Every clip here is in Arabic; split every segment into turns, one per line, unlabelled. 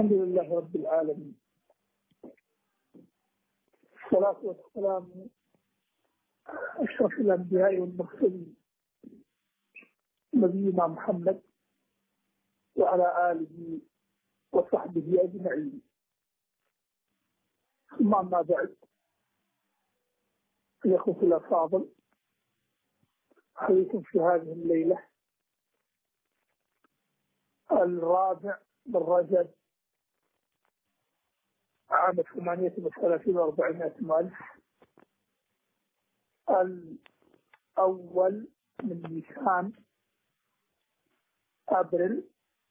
الحمد لله رب العالمين، الصلاة والسلام أشرف الأنبياء والمرسلين نبينا محمد وعلى آله وصحبه أجمعين. ثم أما بعد، الإخوة الأفاضل، أحييكم في هذه الليلة 4 من رجب عام 38 و400 ألف، الأول من نيسان أبريل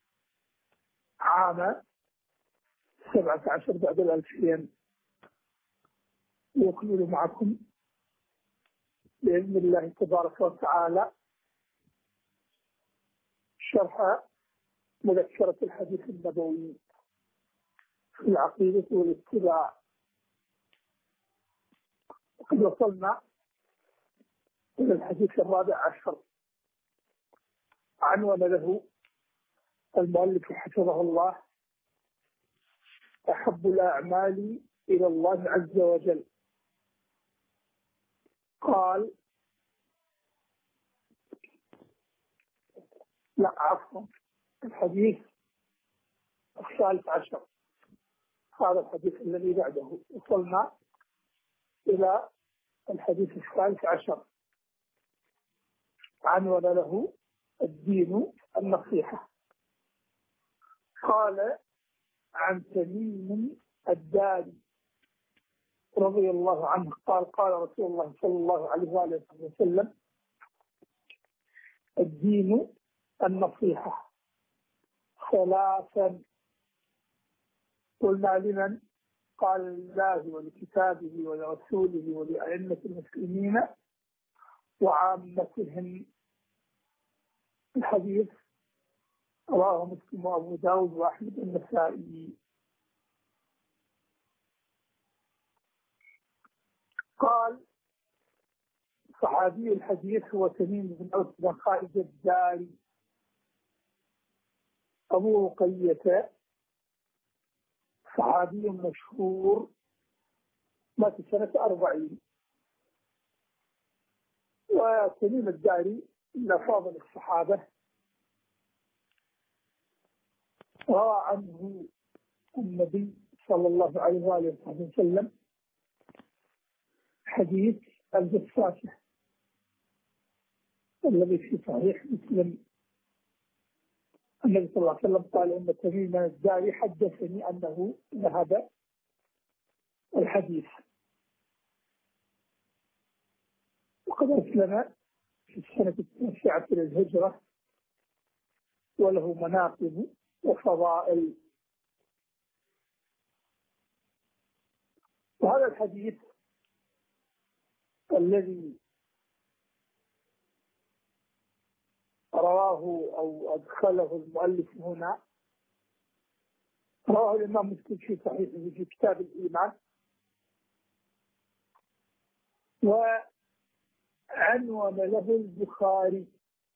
عام 17 بعد 2000. يكمل معكم بإذن الله تبارك وتعالى شرح مذكرة الحديث النبوي في العقيدة والاتباع. وقد وصلنا إلى الحديث 14، عنوان له المؤلف حفظه الله: أحب الأعمال إلى الله عز وجل. قال لا عفوا، الحديث 13، هذا الحديث الذي بعده. وصلنا إلى الحديث 13، عنوان له الدين النصيحة. قال عن تميم الداري رضي الله عنه قال: قال رسول الله صلى الله عليه وآله وسلم: الدين النصيحة. 3. قلنا: لمن؟ قال: لله ولكتابه ولرسوله ولأئمة المسلمين وعامتهم. الحديث رواه مسلم وأبو داود وأحمد النسائي. قال صحابي الحديث هو تميم بن أوس بن خالد الداري أبو رقية، صحابي مشهور، مات سنة 40. وتميم الداري من أفاضل الصحابة، روى عنه النبي صلى الله عليه وآله وسلم حديث الجساسة الذي في صحيح مسلم. النبي صلى الله عليه وسلم قال: إن تميم الداري حدثني أنه ذهب الحديث. وقد أسلم في السنة 9 للهجرة، وله مناقب وفضائل. وهذا الحديث الذي رواه أو أدخله المؤلف هنا رواه الإمام مسلم في صحيحه في كتاب الإيمان. وعنوان له البخاري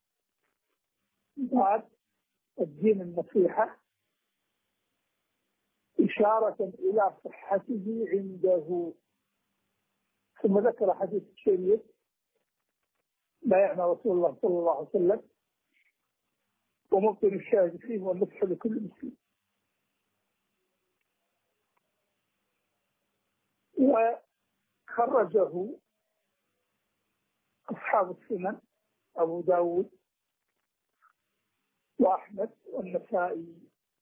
باب الدين النصيحة، إشارة إلى صحته عنده. ثم ذكر حديث الشريف: بايعنا رسول الله صلى الله عليه وسلم ومبطن الشاهد فيه والنصح لكل مسلم. وخرجه أصحاب السنن أبو داود وأحمد والنسائي.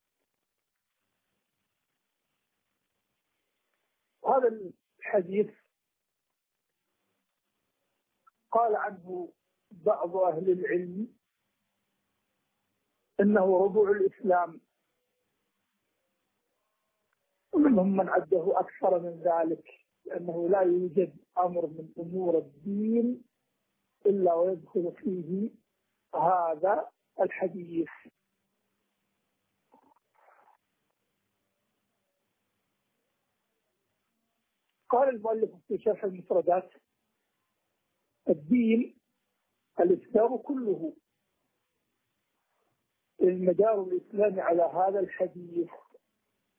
هذا الحديث قال عنه بعض أهل العلم إنه ربع الإسلام، ومنهم من عده أكثر من ذلك، لأنه لا يوجد أمر من أمور الدين إلا ويدخل فيه هذا الحديث. قال المؤلف في شرح المفردات: الدين الإسلام كله، المدار الإسلامي على هذا الحديث.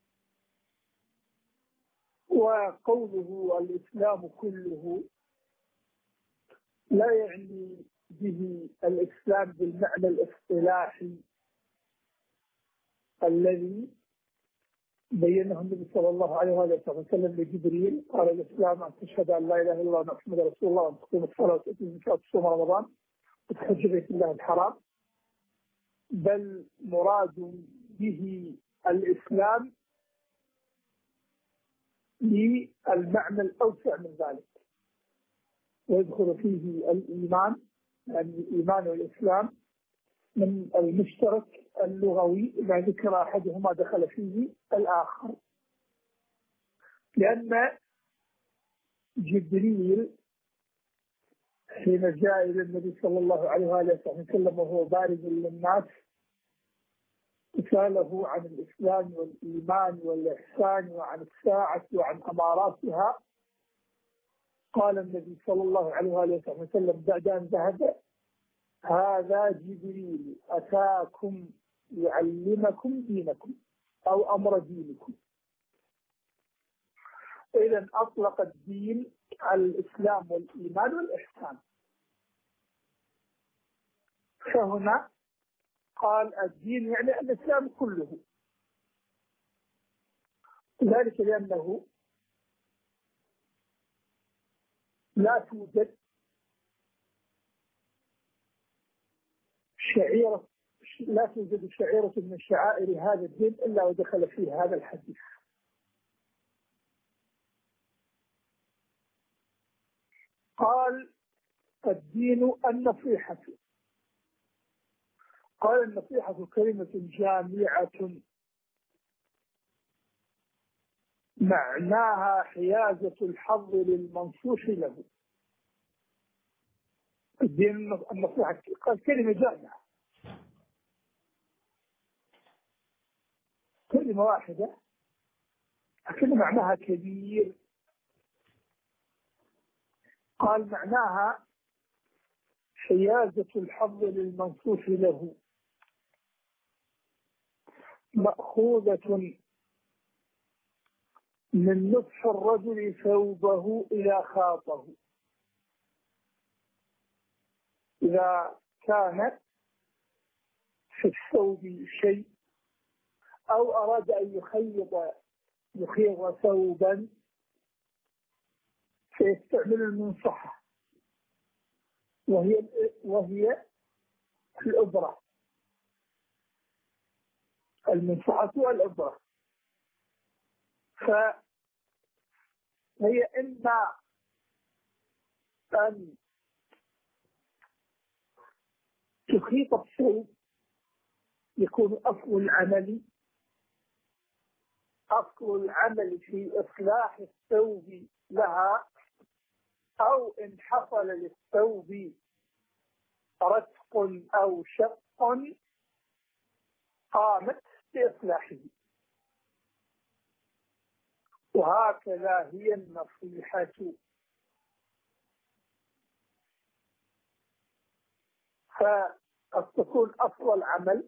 وقوله الإسلام كله لا يعني به الإسلام بالمعنى الاصطلاحي الذي بينه النبي صلى الله عليه وسلم لجبريل. قال الإسلام أن تشهد أن لا إله إلا الله وأن محمدا رسول الله وأن تقيم الصلاة وتؤتي الزكاة وتصوم رمضان وتحج بيت الله الحرام، بل مراد به الإسلام للمعنى الأوسع من ذلك، ويدخل فيه الإيمان، يعني الإيمان والإسلام من المشترك اللغوي إذا ذكر أحدهما دخل فيه الآخر، لأن جبريل حين جاء إلى النبي صلى الله عليه وسلم وهو بارز للناس سأله عن الإسلام والإيمان والإحسان وعن الساعة وعن أماراتها، قال النبي صلى الله عليه وسلم بعد أن ذهب: هذا جبريل أتاكم يعلمكم دينكم أو أمر دينكم. إذن أطلق الدين على الإسلام والإيمان والإحسان، فهنا قال الدين يعني الإسلام كله، ذلك لأنه لا توجد شعيرة من شعائر هذا الدين إلا ودخل فيه هذا الحديث. قال الدين النصيحة. قال النصيحة كلمة جامعة معناها حيازة الحظ للمنصوص له. الدين النصيحة قال كلمة جامعة، كلمة واحدة لكن معناها كبير. قال معناها حيازة الحظ للمنصوص له، مأخوذة من نصح الرجل ثوبه إذا خاطه. إذا كان في الثوب شيء أو أراد أن يخيط ثوبا فيستعمل المنصحة، وهي الإبرة، المنصحة والإبرة. فهي إما أن تخيط الثوب يكون أصل العمل في إصلاح الثوب لها، أو إن حصل للثوب رتق أو شق قامت بإصلاحه. وهكذا هي النصيحة، فتكون أصل العمل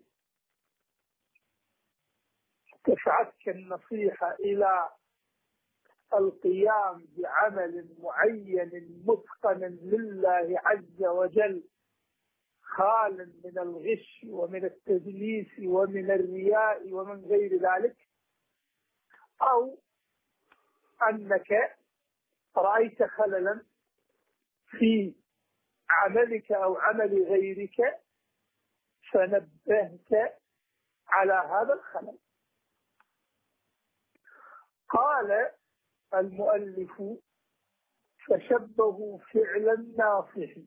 دفعتك النصيحة إلى القيام بعمل معين متقن لله عز وجل، خال من الغش ومن التدليس ومن الرياء ومن غير ذلك، أو أنك رأيت خللا في عملك أو عمل غيرك فنبهت على هذا الخلل. قال المؤلف: فشبهوا فعل الناصح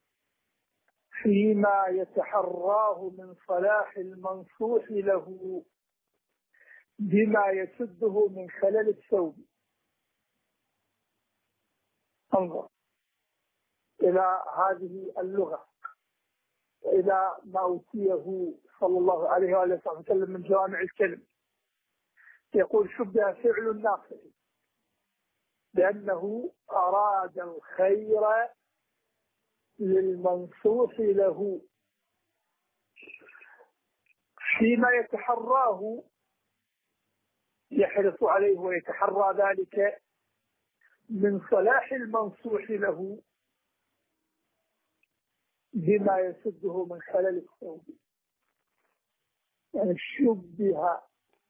فيما يتحراه من صلاح المنصوح له بما يسده من خلل الثوب. انظر إلى هذه اللغة وإلى ما أوتيه صلى الله عليه وسلم من جوامع الكلم. يقول: شبه فعل الناصح لأنه أراد الخير للمنصوح له فيما يتحراه، يحرص عليه ويتحرى ذلك من صلاح المنصوح له بما يسده من خلل الثوب. يعني شبه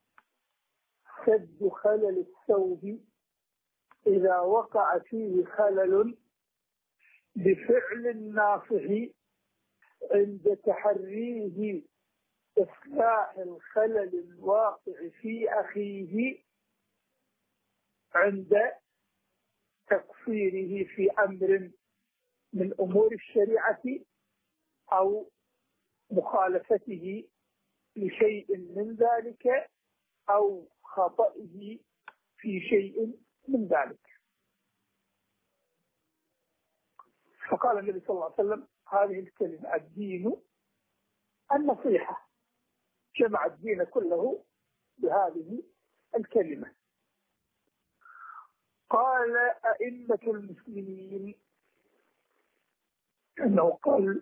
سد خلل الثوب إذا وقع فيه خلل بفعل الناصح عند تحريه إصلاح الخلل الواقع في أخيه عند تقصيره في أمر من أمور الشريعة أو مخالفته لشيء من ذلك أو خطئه في شيء من ذلك. فقال النبي صلى الله عليه وسلم هذه الكلمة الدين النصيحة، جمع الدين كله بهذه الكلمة. قال أئمة المسلمين، أنه قال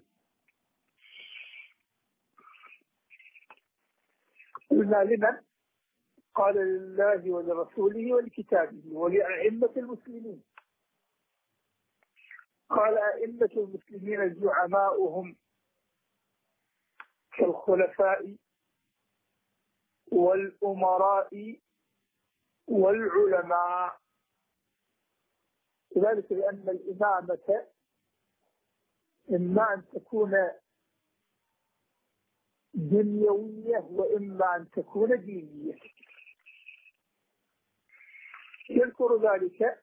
قلنا لمن؟ قال لله ولرسوله ولكتابه ولأئمة المسلمين. قال أئمة المسلمين زعماؤهم كالخلفاء والأمراء والعلماء، ذلك لأن الإمامة إما أن تكون دنيوية وإما أن تكون دينية. يذكر ذلك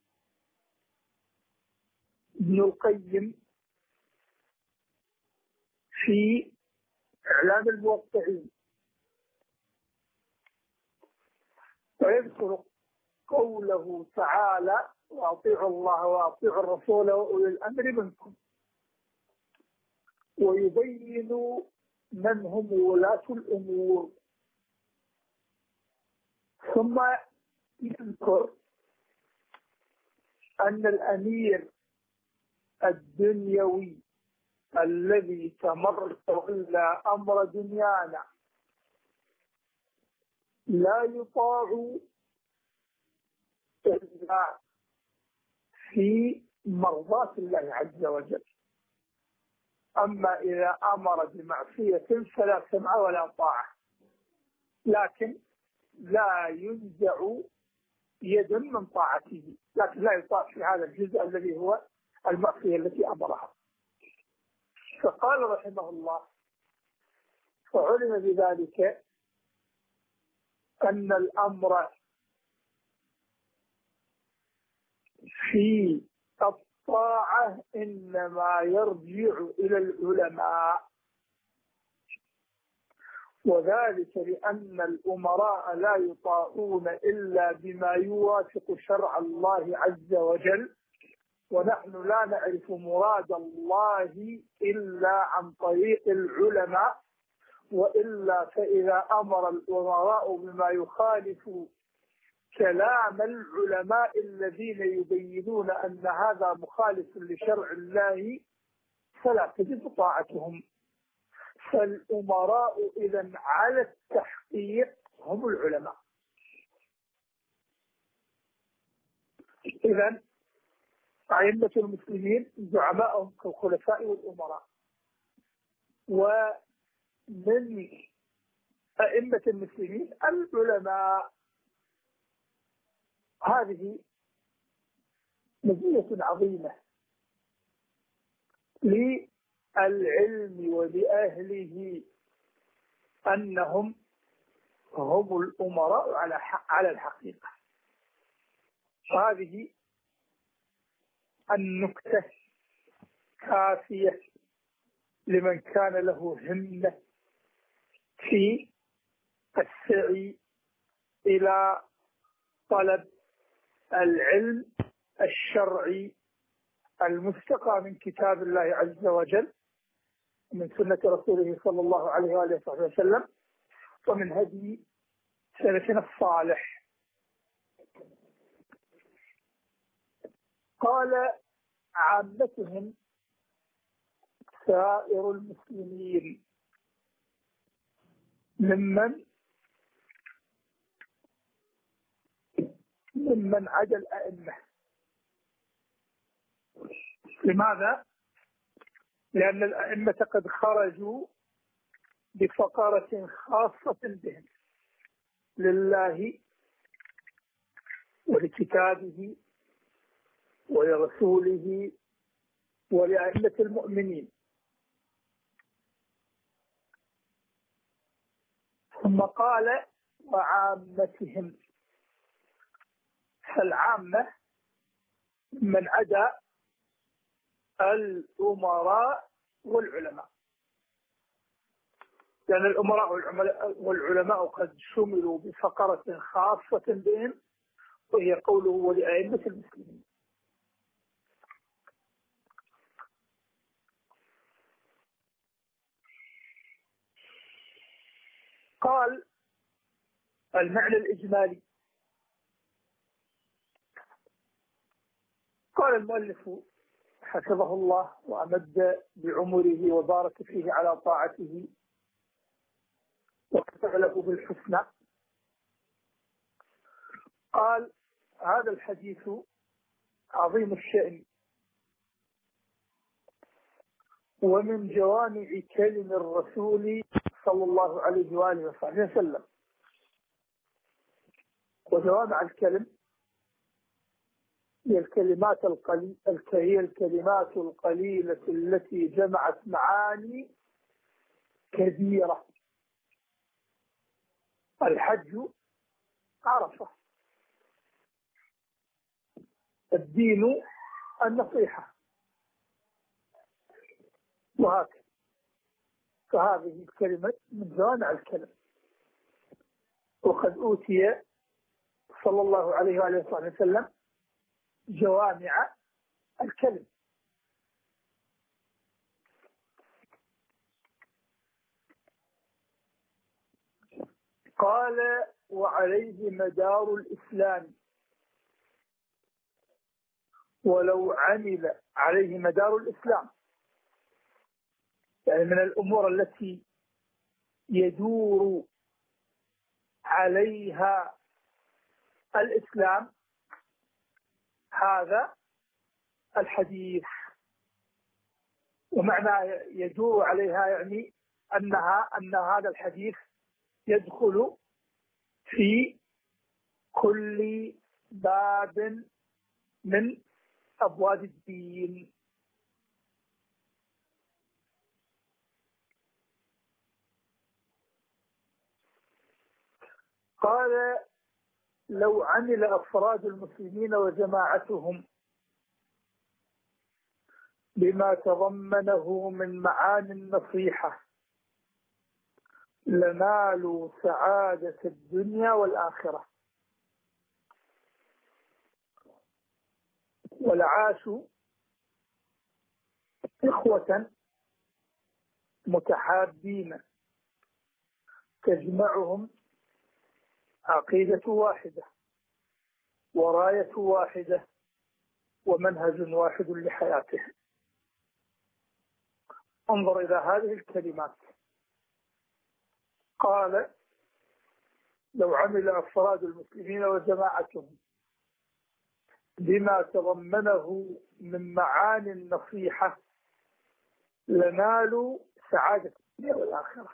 ابن القيم في إعلام الموقعين، ويذكر قوله تعالى وأطيعوا الله وأطيعوا الرسول وأولي الأمر منكم، ويبين من هم ولاة الأمور. ثم يذكر أن الأمير الدنيوي الذي تولى أمر دنيانا لا يطاع إلا في مرضاة الله عز وجل، أما إذا أمر بمعصية فلا سمع ولا طاعة، لكن لا ينزع يد من طاعته، لكن لا يطاع في هذا الجزء الذي هو المعصية التي أمرها. فقال رحمه الله فعلم بذلك أن الأمر في الطاعة إنما يرجع إلى العلماء، وذلك لأن الأمراء لا يطاعون إلا بما يوافق شرع الله عز وجل، ونحن لا نعرف مراد الله إلا عن طريق العلماء، وإلا فإذا أمر الأمراء بما يخالف كلام العلماء الذين يبينون أن هذا مخالف لشرع الله فلا تجب طاعتهم. فالأمراء إذن على التحقيق هم العلماء. إذن أئمة المسلمين زعماءهم كالخلفاء والأمراء، ومن أئمة المسلمين العلماء. هذه مزية عظيمة للعلم ولأهله أنهم هم الأمراء على الحقيقة. هذه النكتة كافية لمن كان له همة في السعي إلى طلب العلم الشرعي المستقى من كتاب الله عز وجل، من سنة رسوله صلى الله عليه وآله وسلم، ومن هدي سلفنا الصالح. قال عامتهم سائر المسلمين ممن عدا الأئمة، لماذا؟ لأن الأئمة قد خرجوا بفقرة خاصة بهم، لله ولكتابه ولرسوله ولأئمة المؤمنين. ثم قال وعامتهم، فالعامة من عدا الأمراء والعلماء، لأن الأمراء والعلماء قد شملوا بفقرة خاصة بهم، وهي قوله ولأئمة المسلمين. قال المعنى الإجمالي. قال المؤلف حفظه الله وأمد بعمره وبارك فيه على طاعته وكتب له بالحسنى، قال هذا الحديث عظيم الشأن ومن جوامع كلم الرسول صلى الله عليه وآله وصحبه وسلم. وجوامع الكلم هي الكلمات القليلة التي جمعت معاني كثيرة. الحج عرفة، الدين النصيحة، وهكذا. فهذه الكلمة من جوامع الكلم، وقد أوتي صلى الله عليه وآله وسلم جوامع الكلم. قال وعليه مدار الإسلام، ولو عمل عليه مدار الإسلام، يعني من الأمور التي يدور عليها الإسلام هذا الحديث. ومعنى يدور عليها يعني أن هذا الحديث يدخل في كل باب من أبواب الدين. قال لو عمل أفراد المسلمين وجماعتهم بما تضمنه من معاني النصيحة لنالوا سعادة الدنيا والآخرة ولعاشوا إخوة متحابين تجمعهم عقيدة واحدة وراية واحدة ومنهج واحد لحياتهم. انظر إلى هذه الكلمات. قال لو عمل أفراد المسلمين وجماعتهم بما تضمنه من معاني النصيحة لنالوا سعادة الدنيا والآخرة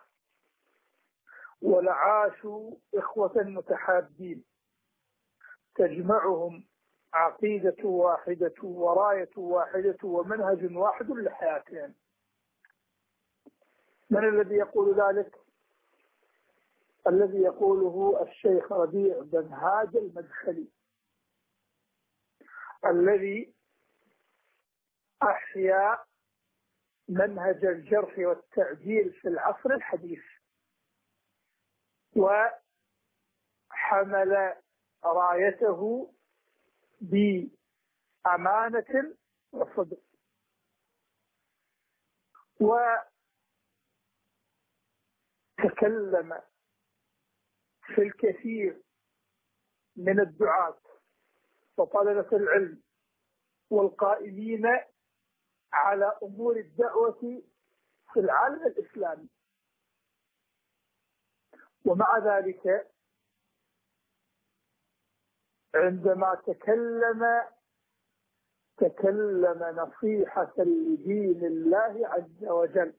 ولعاشوا إخوة متحابين تجمعهم عقيدة واحدة وراية واحدة ومنهج واحد لحياتهم. من الذي يقول ذلك؟ الذي يقوله الشيخ ربيع بن هادي المدخلي، الذي أحيا منهج الجرح والتعديل في العصر الحديث وحمل رايته بأمانة وصدق، وتكلم في الكثير من الدعاة وطلبة العلم والقائمين على أمور الدعوة في العالم الإسلامي. ومع ذلك عندما تكلم تكلم نصيحة لدين الله عز وجل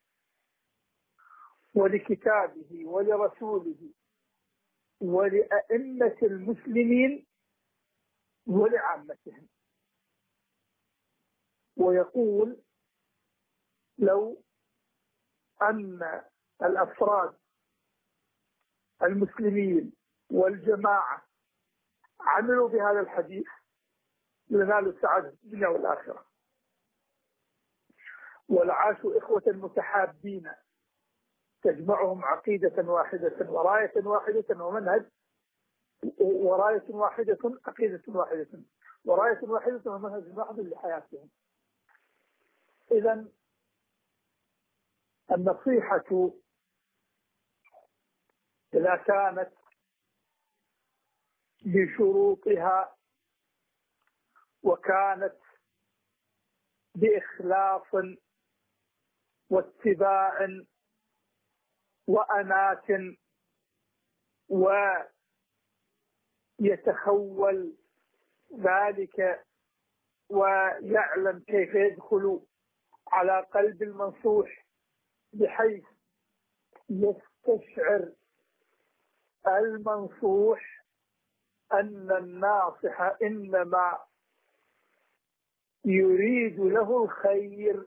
ولكتابه ولرسوله ولأئمة المسلمين ولعامتهم. ويقول لو أن الأفراد المسلمين والجماعة عملوا بهذا الحديث لنالوا السعادة في الدنيا والآخرة، ولعاشوا إخوة متحابين تجمعهم عقيدة واحدة وراية واحدة ومنهج، وراية واحدة عقيدة واحدة وراية واحدة ومنهج واحد لحياتهم. إذن النصيحة إذا كانت بشروطها وكانت بإخلاص واتباع وأنات ويتخول ذلك ويعلم كيف يدخل على قلب المنصوح بحيث يستشعر المنصوح أن الناصح إنما يريد له الخير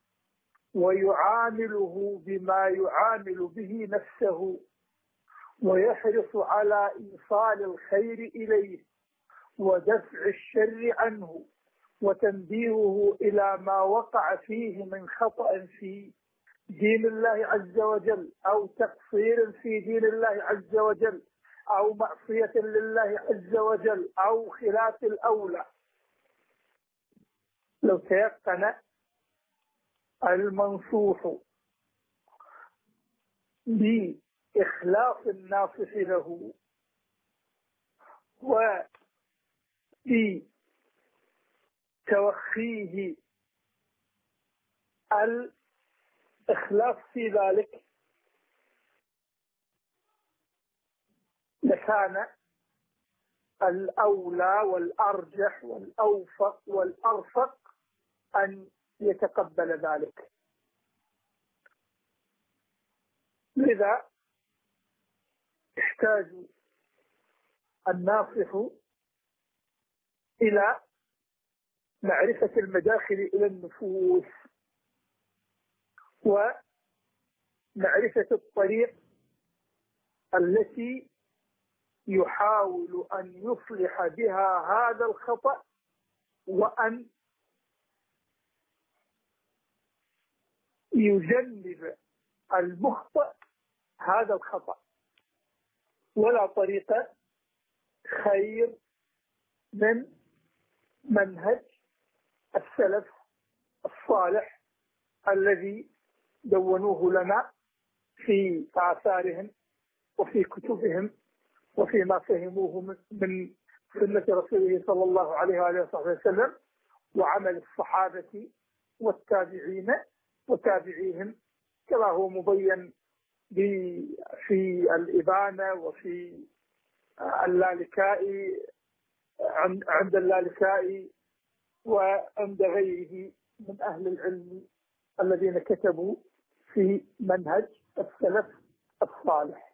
ويعامله بما يعامل به نفسه ويحرص على إيصال الخير إليه ودفع الشر عنه وتنبيهه إلى ما وقع فيه من خطأ في دين الله عز وجل أو تقصير في دين الله عز وجل أو معصية لله عز وجل أو خلاف الأولى. لو تيقن المنصوح بإخلاص الناصح له وبتوخيه الإخلاص في ذلك لكان الأولى والأرجح والأوفق والأرفق أن يتقبل ذلك. لذا يحتاج الناصح إلى معرفة المداخل إلى النفوس ومعرفة الطريق التي يحاول أن يصلح بها هذا الخطأ وأن يجنب المخطئ هذا الخطأ. ولا طريق خير من منهج السلف الصالح الذي دونوه لنا في آثارهم وفي كتبهم وفيما فهموه من سنة رسوله صلى الله عليه وآله وصحبه وسلم وعمل الصحابة والتابعين وتابعيهم كما هو مبين في الإبانة وفي اللالكائي عند اللالكائي وعند غيره من أهل العلم الذين كتبوا في منهج السلف الصالح.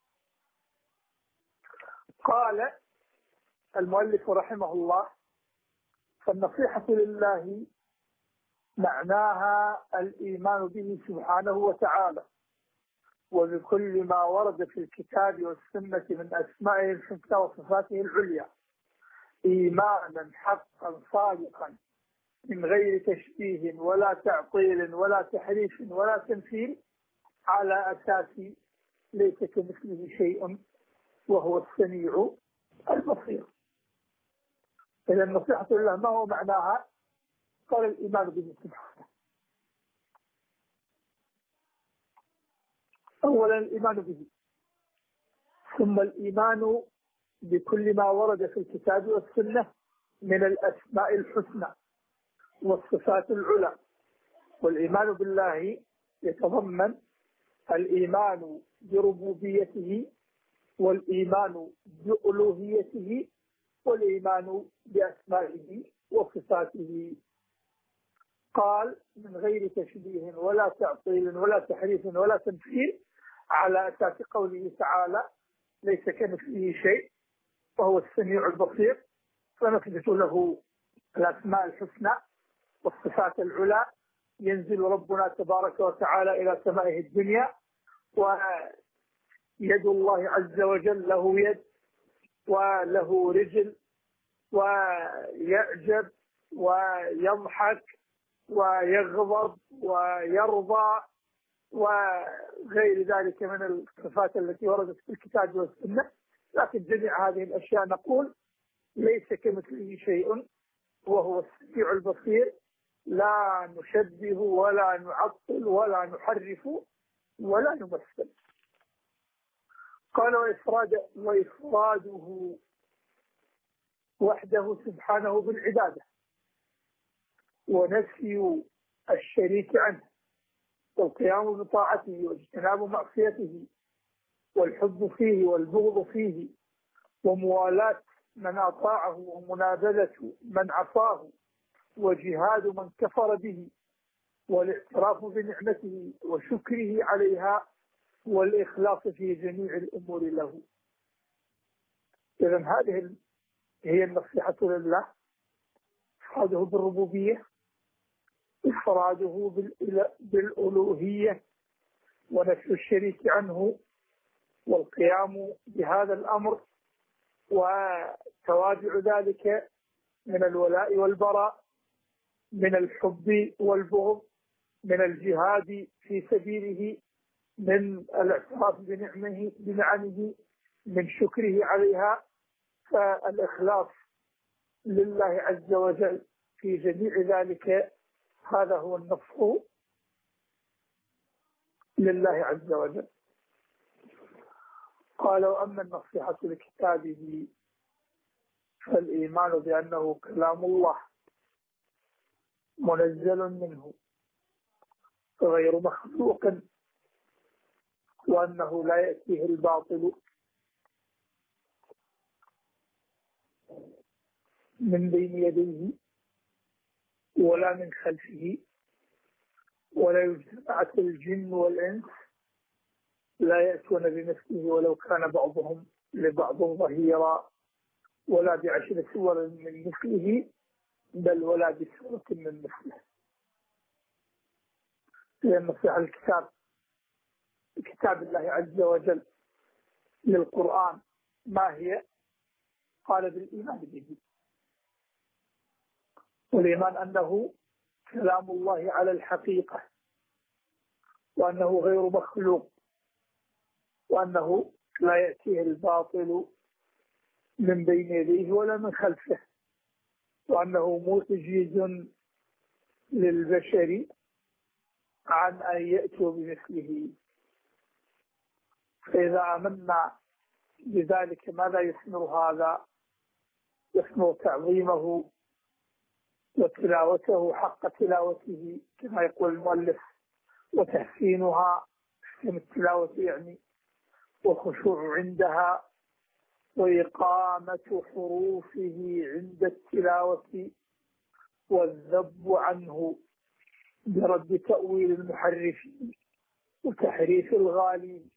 قال المؤلف رحمه الله: فالنصيحة لله معناها الإيمان به سبحانه وتعالى وبكل ما ورد في الكتاب والسنة من أسمائه الحسنى وصفاته العليا إيمانا حقا صادقا من غير تشبيه ولا تعطيل ولا تحريف ولا تمثيل على أساس ليس كمثله شيء وهو السميع البصير. إذا النصيحة لله ما هو معناها؟ قال الإيمان به سبحانه. أولا الإيمان به، ثم الإيمان بكل ما ورد في الكتاب والسنة من الأسماء الحسنى والصفات العلى. والإيمان بالله يتضمن الإيمان بربوبيته والإيمان بألوهيته والإيمان بأسمائه وصفاته. قال من غير تشبيه ولا تعطيل ولا تحريف ولا تمثيل، على أساس قوله تعالى ليس كمثله شيء وهو السميع البصير، فنثبت له الأسماء الحسنى والصفات العلى. ينزل ربنا تبارك وتعالى إلى سمائه الدنيا، ويد الله عز وجل له يد وله رجل، ويعجب ويضحك ويغضب ويرضى وغير ذلك من الصفات التي وردت في الكتاب والسنة. لكن جميع هذه الأشياء نقول ليس كمثله شيء وهو السميع البصير، لا نشبه ولا نعطل ولا نحرف ولا نمثل. قال وإفراده وحده سبحانه بالعبادة، ونفي الشريك عنه، والقيام بطاعته واجتناب معصيته، والحب فيه والبغض فيه، وموالاة من أطاعه ومنابذة من عصاه، وجهاد من كفر به، والاعتراف بنعمته وشكره عليها، والإخلاص في جميع الأمور له. إذن هذه هي النصيحة لله: إفراده بالربوبية، إفراده بالألوهية، ونفي الشريك عنه، والقيام بهذا الأمر، وتوابع ذلك من الولاء والبراء، من الحب والبغض، من الجهاد في سبيله، من الاعتراف بنعمه، من شكره عليها. فالإخلاص لله عز وجل في جميع ذلك، هذا هو النصح لله عز وجل. قال: وأما النصيحة لكتابه فالإيمان بأنه كلام الله منزل منه غير مخلوق، وأنه لا يأتيه الباطل من بين يديه ولا من خلفه، ولا يجتمعت الجن والإنس لا يأتون بمثله ولو كان بعضهم لبعض ظهيرا، ولا ب10 سور من مثله، بل ولا بسورة من مثله. هي النصيحة الكتاب كتاب الله عز وجل للقرآن ما هي؟ قال: بالإيمان به، والإيمان أنه كلام الله على الحقيقة، وأنه غير مخلوق، وأنه لا يأتيه الباطل من بين يديه ولا من خلفه، وأنه معجز للبشر عن أن يأتوا بمثله. فإذا آمنا بذلك ماذا يثمر هذا؟ يثمر تعظيمه وتلاوته حق تلاوته كما يقول المؤلف، وتحسينها من التلاوة يعني، والخشوع عندها، وإقامة حروفه عند التلاوة، والذب عنه برد تأويل المحرفين وتحريف الغالين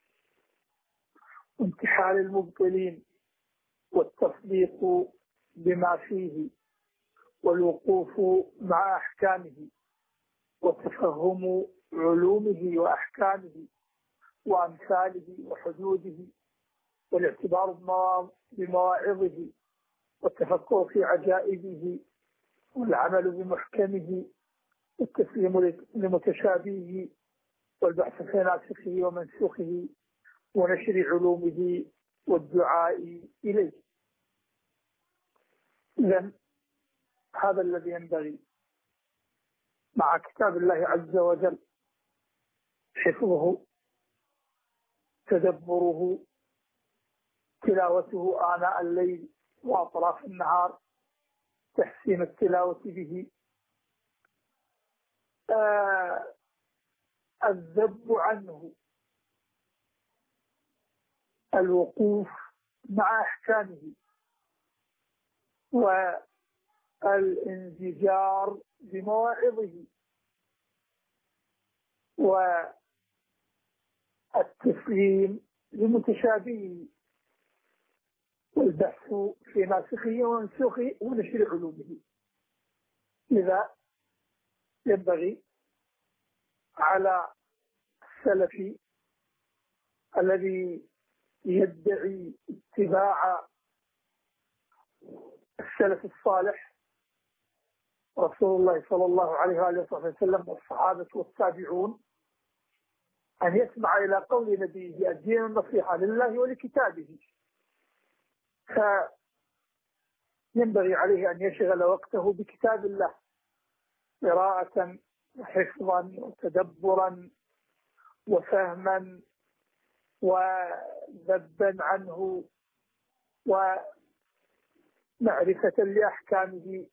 وانتحال المبطلين، والتصديق بما فيه، والوقوف مع أحكامه، وتفهم علومه وأحكامه وأمثاله وحدوده، والاعتبار بمواعظه، والتفكر في عجائبه، والعمل بمحكمه، والتسليم لمتشابهه، والبحث في ناسخه ومنسوخه، ونشر علومه، والدعاء إليه. إذن هذا الذي ينبغي مع كتاب الله عز وجل: حفظه، تدبره، تلاوته آناء الليل وأطراف النهار، تحسين التلاوة به، الذب عنه، الوقوف مع أحكامه، الانزجار بمواعظه والتسليم لمتشابهه والبحث في ناسخه ومنسوخه ونشر علومه. لذا ينبغي على السلفي الذي يدعي اتباع السلف الصالح رسول الله صلى الله عليه وآله وسلم والصحابة والتابعون أن يسمع إلى قول نبيه الدين النصيحة لله ولكتابه، فينبغي عليه أن يشغل وقته بكتاب الله قراءة وحفظا وتدبرا وفهما وذبا عنه ومعرفة لأحكامه.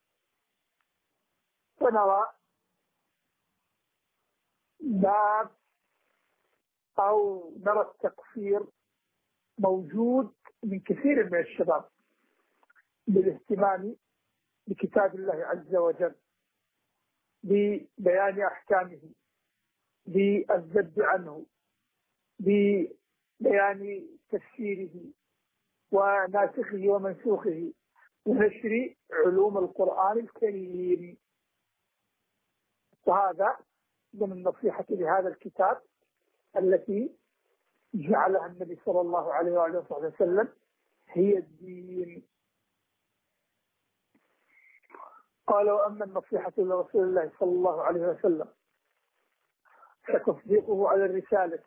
ونرى باب أو نرى التقصير موجود من كثير من الشباب بالاهتمام بكتاب الله عز وجل، ببيان أحكامه، بالذب عنه، ببيان تفسيره وناسخه ومنسوخه ونشر علوم القرآن الكريم. وهذا من النصيحة لهذا الكتاب التي جعلها النبي صلى الله عليه وآله وسلم هي الدين. قال: وأما النصيحة لرسول الله صلى الله عليه وسلم فتصديقه على الرسالة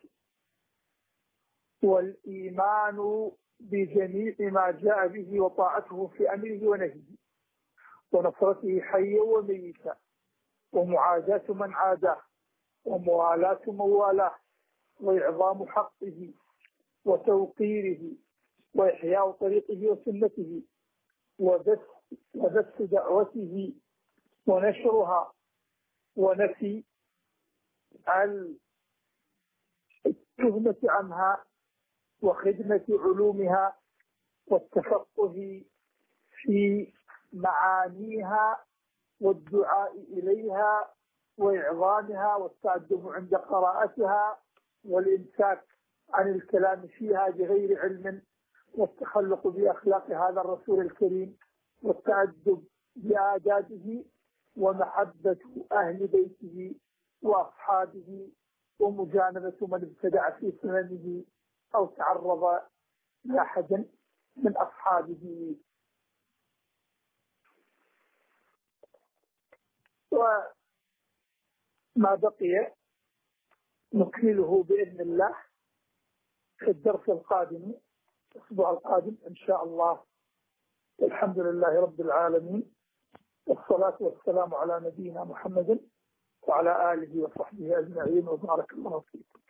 والإيمان بجميع ما جاء به وطاعته في أمره ونهيه ونصرته حيا وميتا ومعاداة من عاداه وموالاة من والاه وإعظام حقه وتوقيره وإحياء طريقه وسنته وبث دعوته ونشرها ونفي التهمة عنها وخدمة علومها والتفقه في معانيها والدعاء إليها وإعظامها والتأدب عند قراءتها والإمساك عن الكلام فيها بغير علم والتخلق بأخلاق هذا الرسول الكريم والتأدب بآدابه ومحبة أهل بيته وأصحابه ومجانبة من ابتدع في سننه أو تعرض لأحد من أصحابه. وما بقي نكمله بإذن الله في الدرس القادم الأسبوع القادم إن شاء الله. الحمد لله رب العالمين، والصلاة والسلام على نبينا محمد وعلى آله وصحبه أجمعين، وبارك الله فيكم.